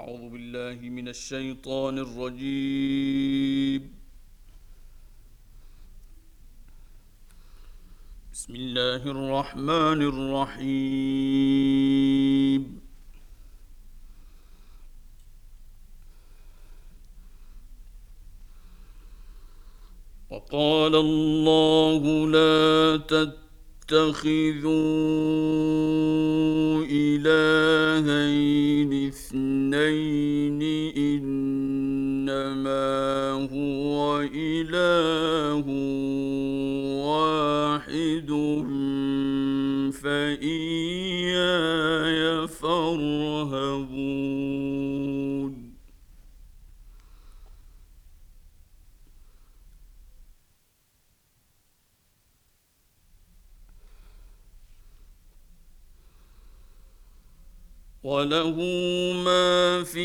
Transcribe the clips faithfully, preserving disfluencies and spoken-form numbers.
أعوذ بالله من الشيطان الرجيم. بسم الله الرحمن الرحيم. وقال الله لا تتخذوا إلهين اثنين إنما هو إله واحد فإياي فارهبون. وله ما في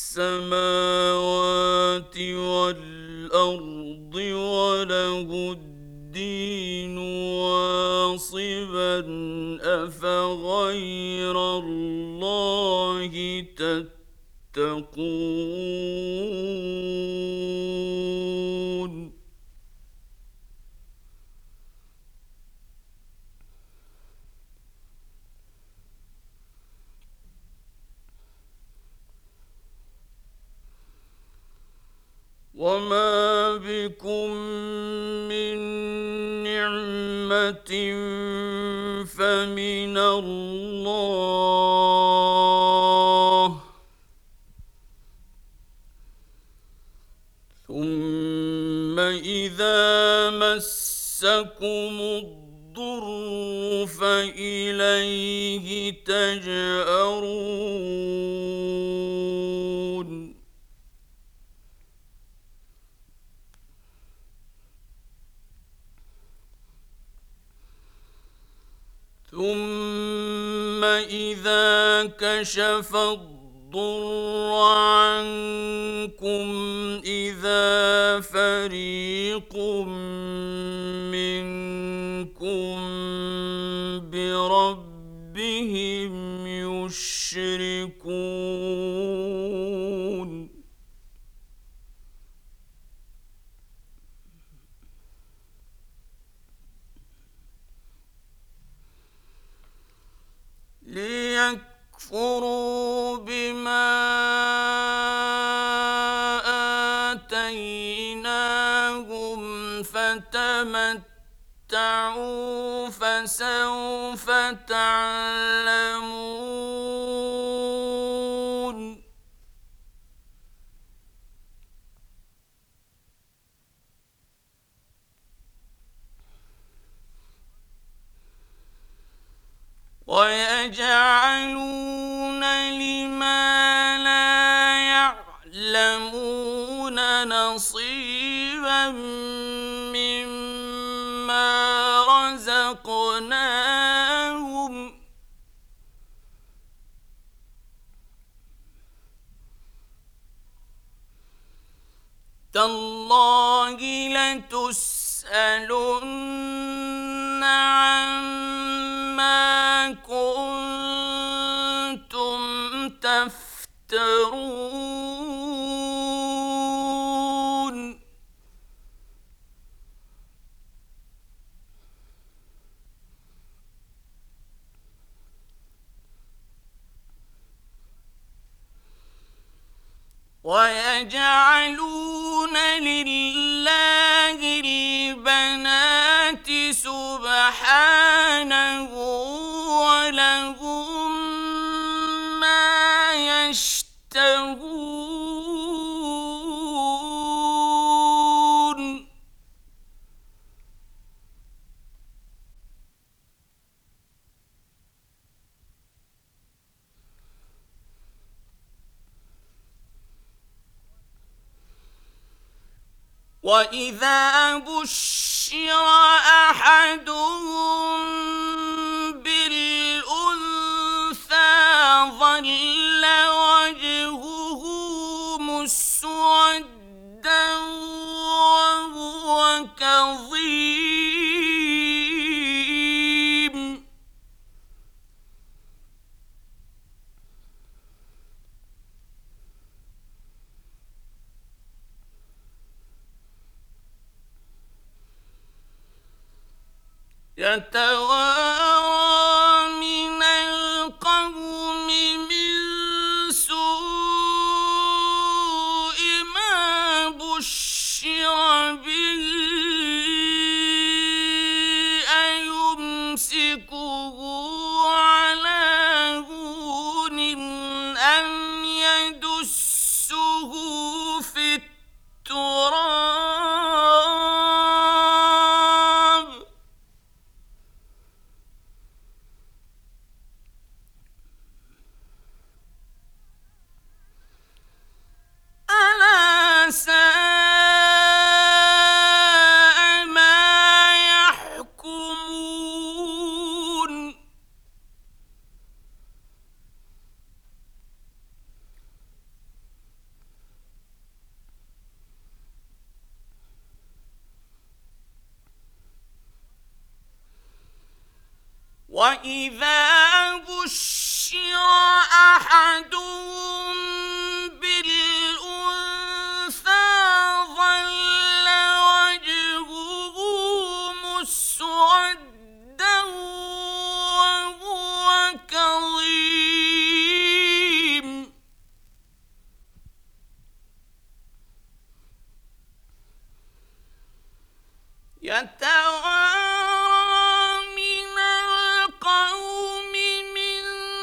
السماوات والأرض وله الدين واصبا أفغير الله تتقون. وما بكم من نعمة فمن الله ثم إذا مسكم الضر فإليه تجأرون. ثم إذا كشف الضر عنكم إذا فريق منكم بربهم يشركون. ليكفروا بما آتيناهم فتمتعوا فسوف تعلمون. ويجعلون لما لا يعلمون نصيبا مما رزقناهم تالله لتسألن عما كنتم تفترون. ويجعلون لله البنات سبحانه ولهم ما يشتهون. وإذا بشر أحدهم بالأنثى ظل وجهه مسودا وهو كظيم. يتوارى من القوم من سوء ما بشر به أيمسكه على هون أم يدسه في التراب ألا ساء ما يحكمون وإذا بشر أحدهم بالأنثى ظل وجهه مسودا وهو كظيم يتوارى من القوم من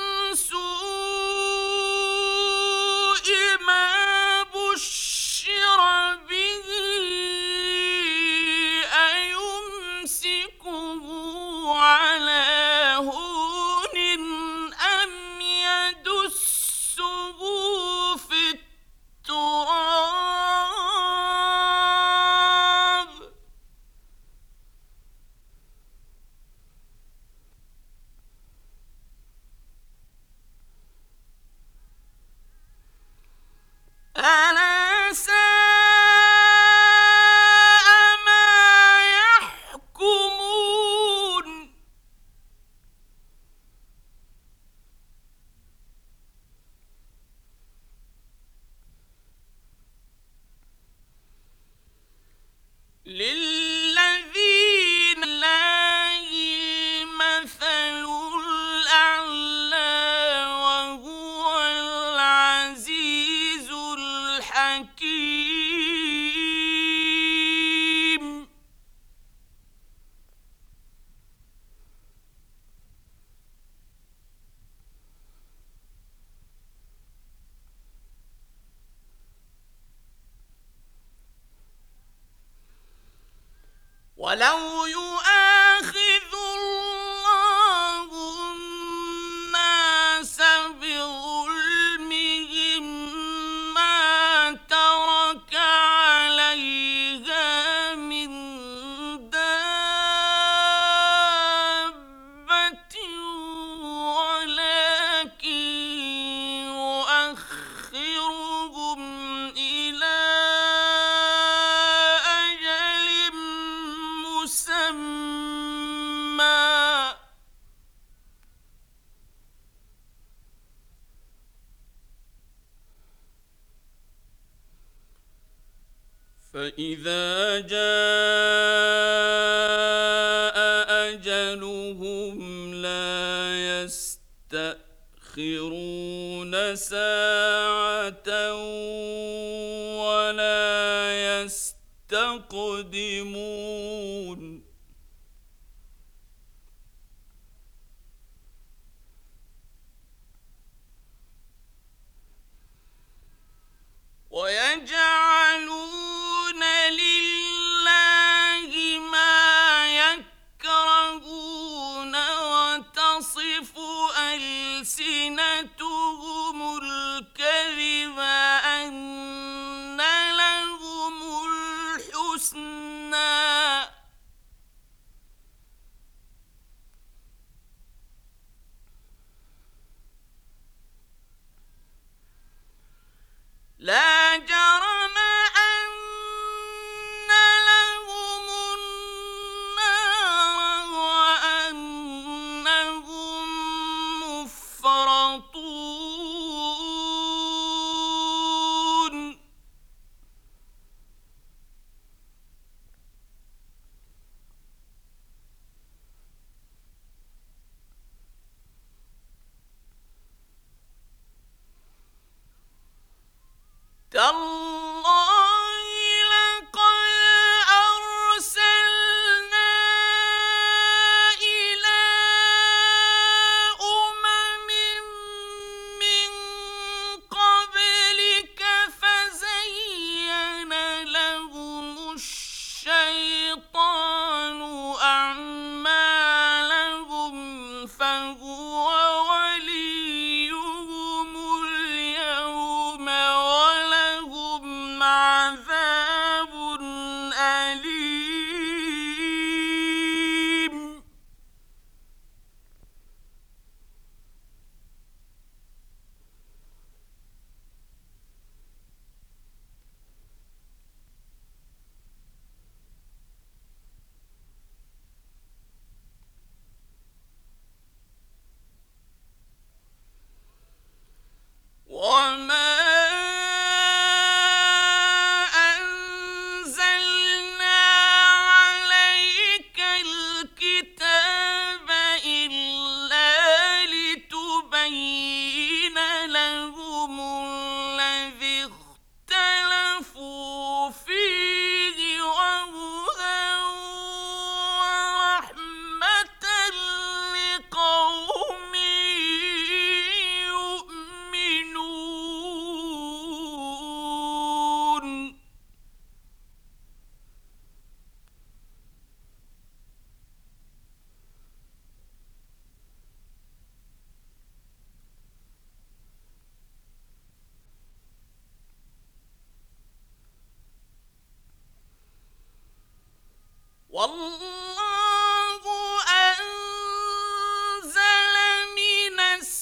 سوء ما بشر به أيمسكه على هون أم يدسه في التراب ألا ساء ما يحكمون للذين لله المثل الأعلى وهو العزيز الحكيم ولو يؤاخذ الله الناس بظلمهم ما ترك عليها من دابة ولكن يؤخرهم إلى أجل مسمى فإذا جاء أجلهم لا يستأخرون ساعة ولا يستقدمون ويجعلون لله ما يكرهون وتصف ألسنتهم الكذب أن تالله لقد أرسلنا إلى أمم من قبلك فزين لهم الشيطان أعمالهم فهو وليهم اليوم ولهم عذاب أليم. وما أنزلنا عليك الكتاب إلا لتبين لهم الذي اختلفوا فيه وهدى ورحمة لقوم يؤمنون. والله أنزل من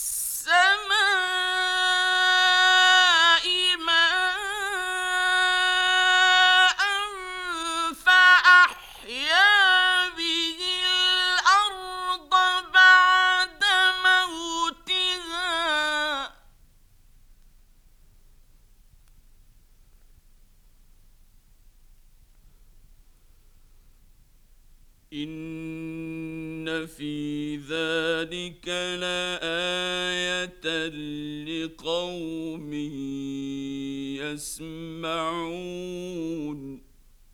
السماء ماء فأحيا به الأرض بعد موتها إن في ذلك لآية لقوم يسمعون.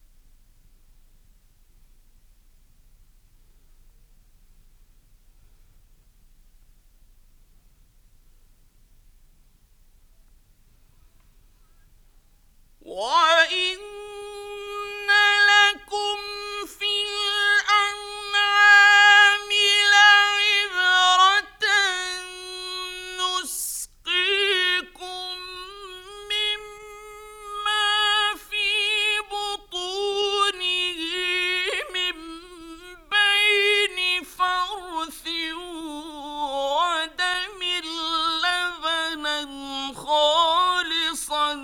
وإن لكم في الأنعام لعبرة نسقيكم مما في بطونه من بين فرث ودم لبنا خالصا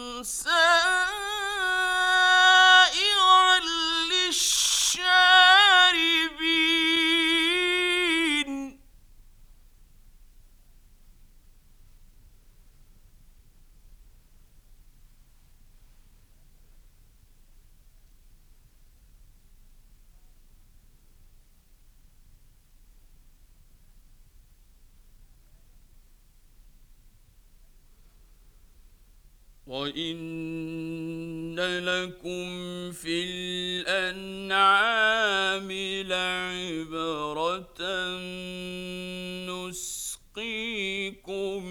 سائغا للشاربين. وإن لكم في الأنعام لعبرة نسقيكم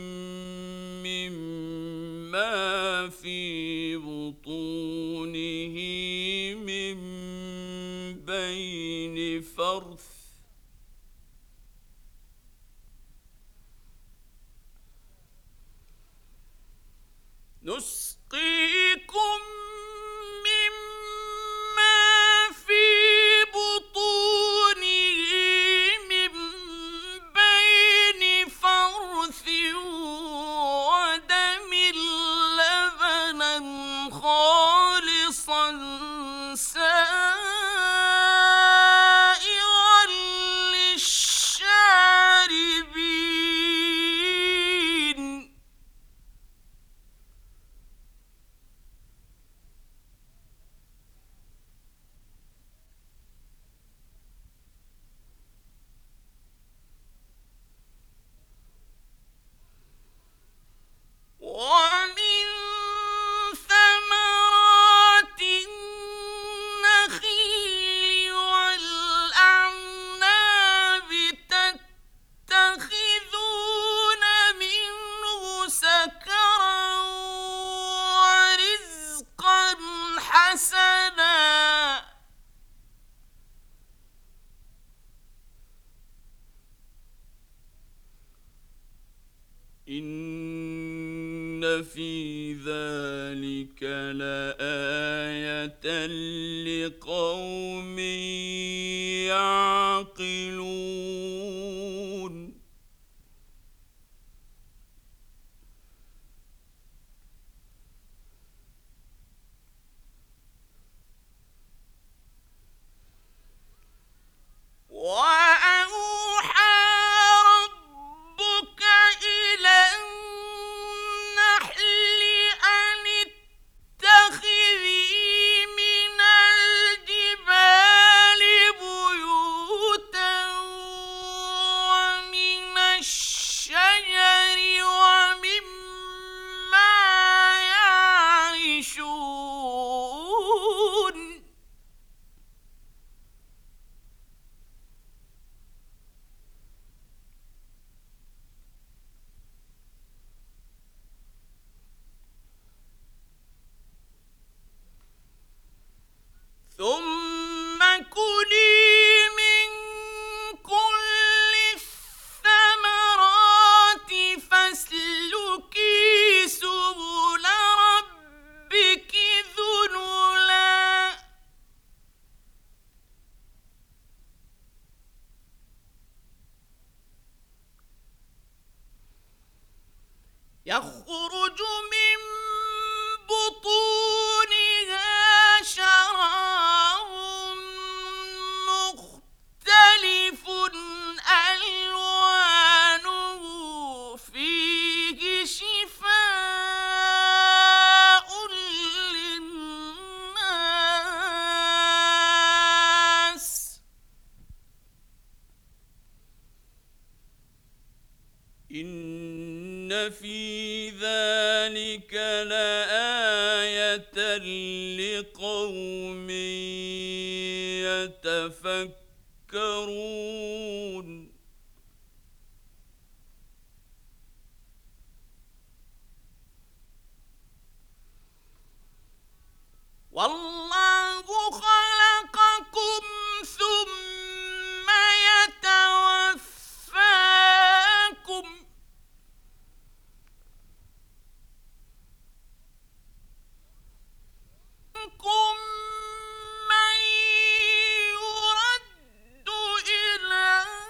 مما في بطونه من بين فرث نسقيكم مما في بطونه من بين فرث ودم لبنا خالصا إن في ذلك لآية لقوم يعقلون وأوحى ربك إلى النحل أن اتخذي من الجبال بيوتا ومن الشجر ومما يعرشون ثم كلي من كل الثمرات فاسلكي سبل ربك ذللا يخرج من بطونها شراب مختلف ألوانه فيه شفاء للناس إن في ذلك لآية لقوم يتفكرون والله خلقكم ثم يتوفاكم منكم من يرد إلى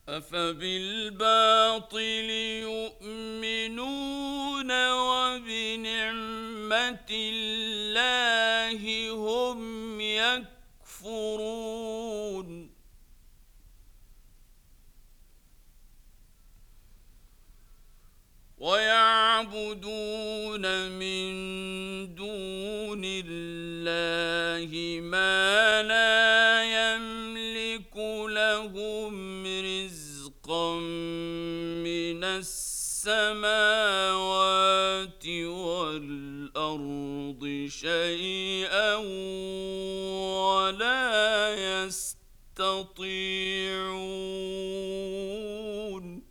أفبالباطل يؤمنون وبنعمة الله هم يكفرون ويعبدون من دون الله ما لا يملك لهم رزقا من السماوات والأرض شيئا ولا يستطيعون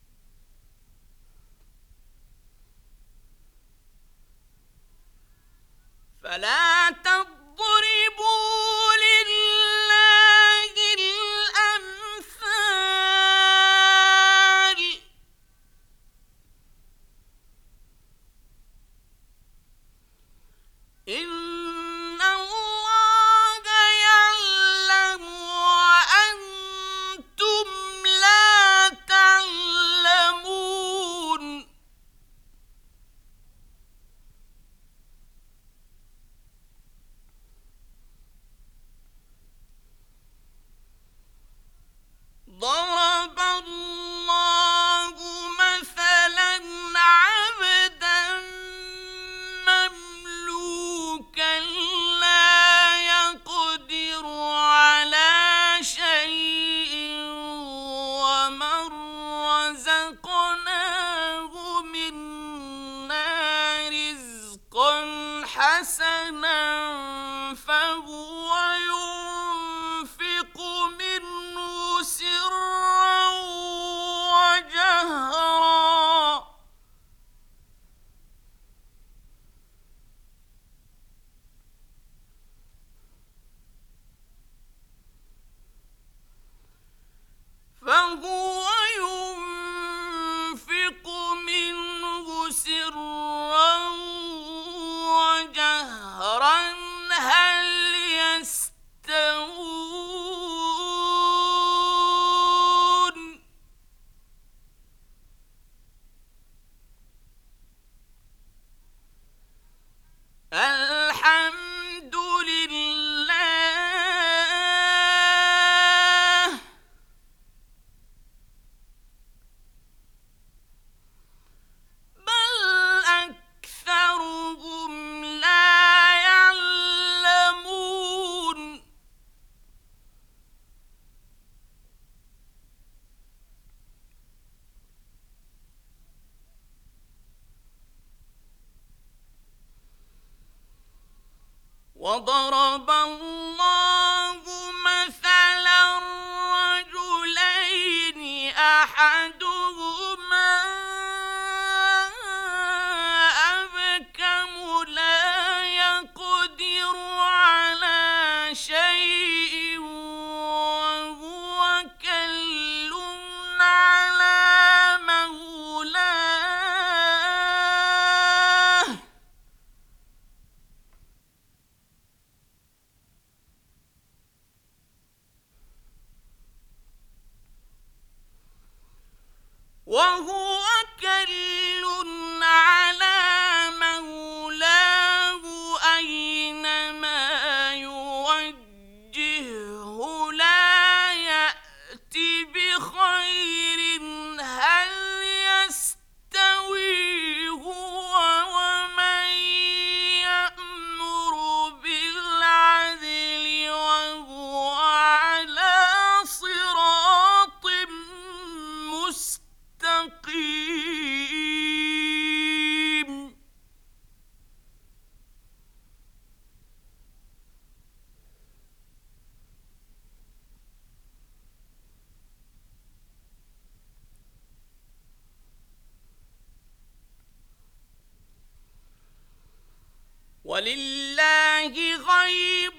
فلا تضربوا لله الأمثال إن الله يعلم وأنتم لا تعلمون ضرب الله مثلا عبدا مملوكا لا يقدر على شيء ومن رزقناه منا رزقا حسنا فهو ينفق منه سرا وجهرا فهو ينفق منه سرا وجهرا هل يستوون الحمد لله بل أكثرهم لا يعلمون وضرب الله مثلا رجلين أحدهما أبكم لا يقدر على شيء وهو كل على مولاه وهو كل على مولاه أينما يوجهه لا يأتي بخير هل يستوي هو ومن يأمر بالعدل وهو على صراط مستقيم ولله غيب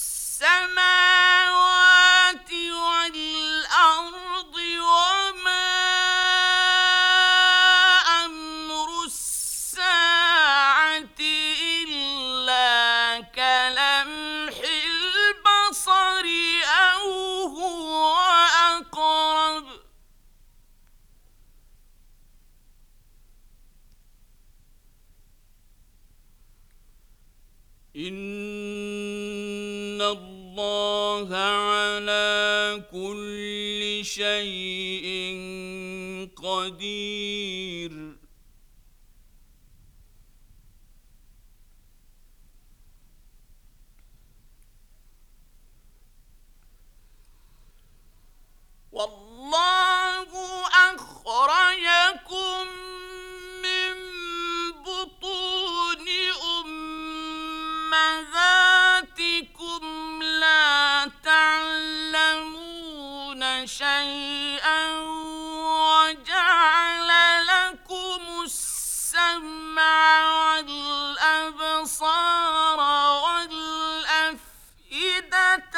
السماوات والأرض وما أمر الساعة إلا كلمح البصر أو هو أقرب كل شيء قدير. والله أخرجكم من بطون أمهاتكم لا تعلمون شيئا وجعل لكم السمع والأبصار والأفئدة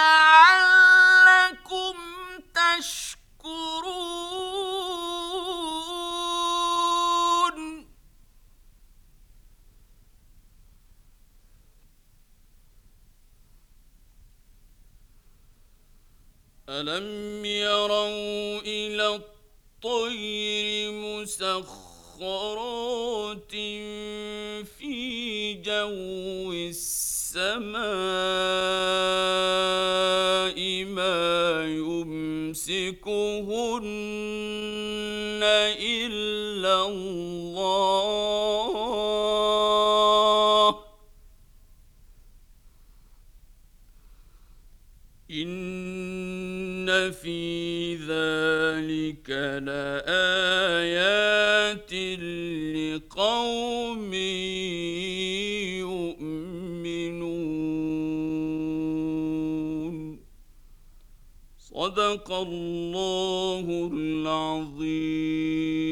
لعلكم تشكرون. ألم يروا إلى الطير مسخرات في جو السماء ما يمسكهن إلا الله إن في ذلك لآيات لقوم يؤمنون. صدق الله العظيم.